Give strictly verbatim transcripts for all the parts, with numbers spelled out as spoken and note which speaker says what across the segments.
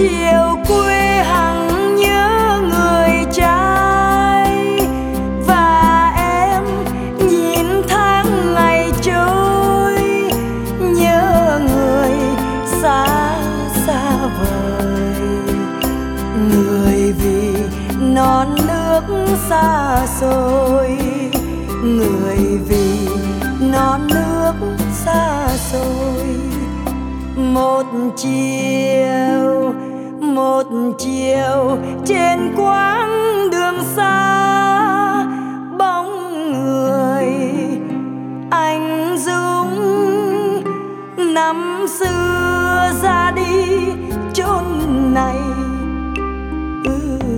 Speaker 1: chiều quê hằng nhớ người trai, và em nhìn tháng ngày trôi, nhớ người xa xa vời. Người vì non nước xa xôi, người vì non nước xa xôi. Một chiều, một chiều trên quãng đường xa, bóng người anh dũng năm xưa ra đi chốn này. Ừ,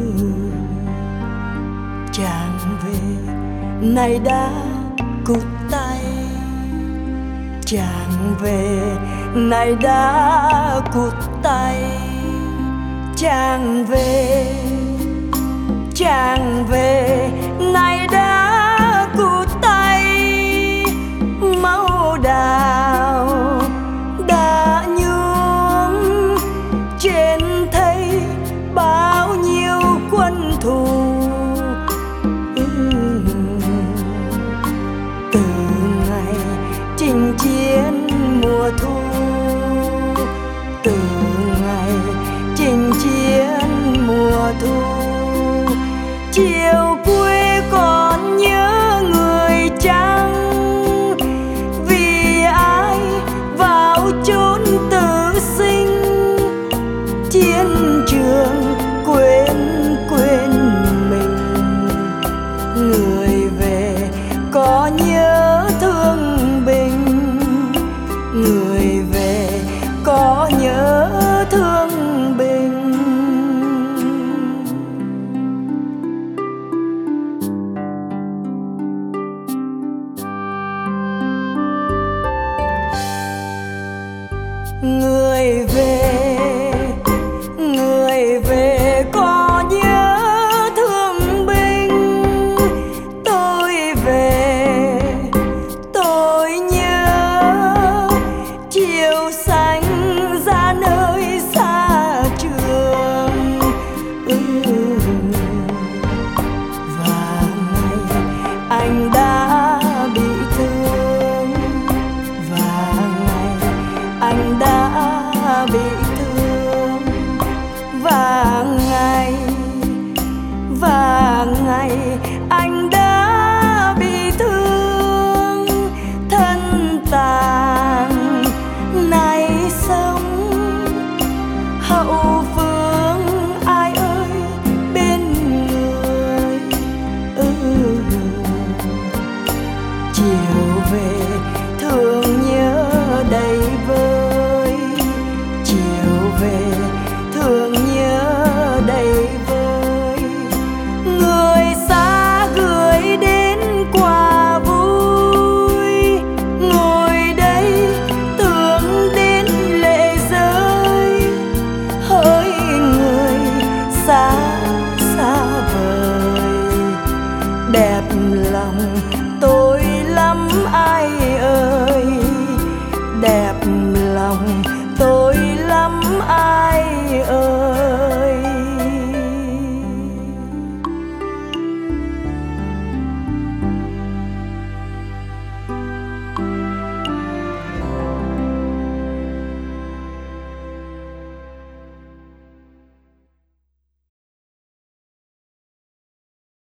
Speaker 1: chàng về nay đã cụt tay, chàng về nay đã cụt tay. Chàng về, chàng về nay đã cụt tay. Máu đào đã nhuốm trên thây bao nhiêu quân thù. Từ ngày chinh chiến mùa thu, từ ngày chinh chiến mùa thu, chiều quê còn nhớ người chăng? Vì ai vào chốn tử sinh, chiến trường quên quên mình. Người về có nhớ thương bình, người về có nhớ thương bình. Người về, người về có nhớ thương binh. Tôi về, tôi nhớ chiều xanh ra nơi xa trường. Ừ, và ngày anh đã bị thương, và ngày anh đã bị thương, và ngày, và ngày anh đã bị thương. Thân tàn nay sống hậu